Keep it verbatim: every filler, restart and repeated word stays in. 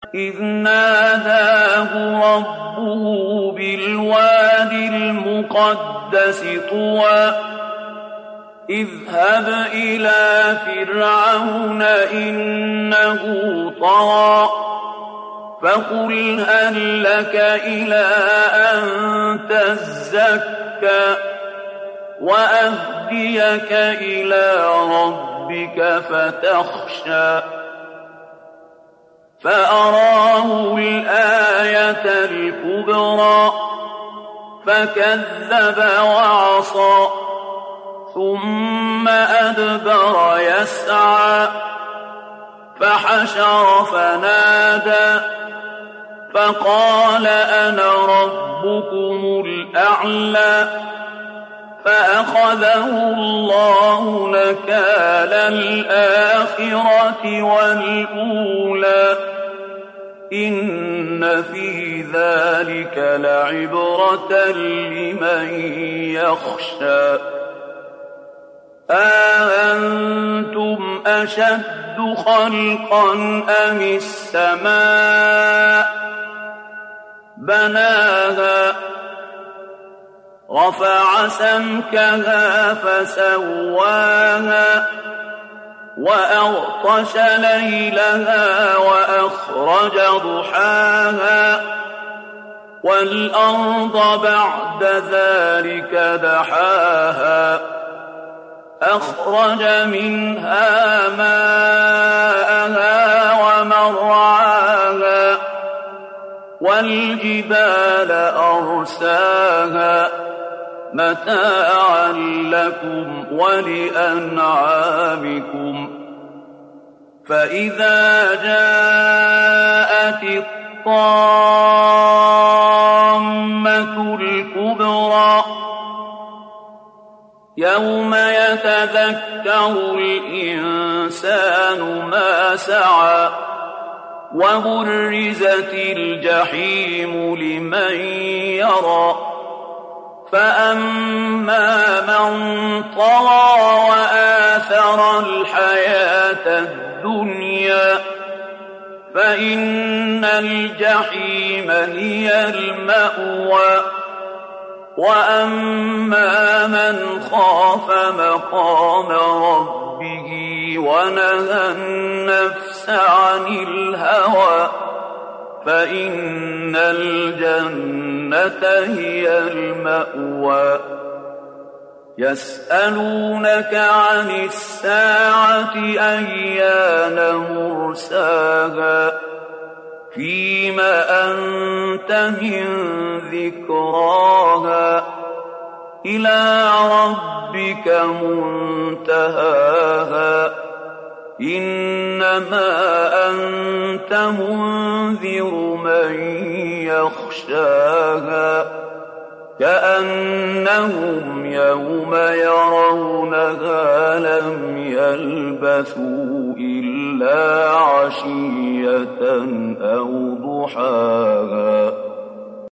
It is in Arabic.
إذ ناداه ربه بالواد المقدس طوى اذهب إلى فرعون إنه طغى فقل هل لك إلى أن تزكى وأهديك إلى ربك فتخشى فأراه الآية الكبرى فكذب وعصى ثم أدبر يسعى فحشر فنادى فقال أنا ربكم الأعلى فأخذه الله نكال الآخرة والأولى إن في ذلك لعبرة لمن يخشى أأنتم أشد خلقا أم السماء بناها رفع سمكها فسواها وأغطش ليلها وأخرج ضحاها والأرض بعد ذلك دحاها أخرج منها ماءها ومرعاها والجبال أرساها متاعا لكم ولأنعامكم فإذا جاءت الطامة الكبرى يوم يتذكر الإنسان ما سعى وبرزت الجحيم لمن يرى فأما من طغى وآثر الحياة الدنيا فإن الجحيم هي المأوى وأما من خاف مقام ربه ونهى النفس عن الهوى فإن الجنة هي المأوى يسألونك عن الساعة أيان مرساها فيم أنت من ذكراها إلى ربك منتهاها إنما أنت منذر من يخشاها كأنهم يوم يرونها لم يلبثوا إلا عشية أو ضحاها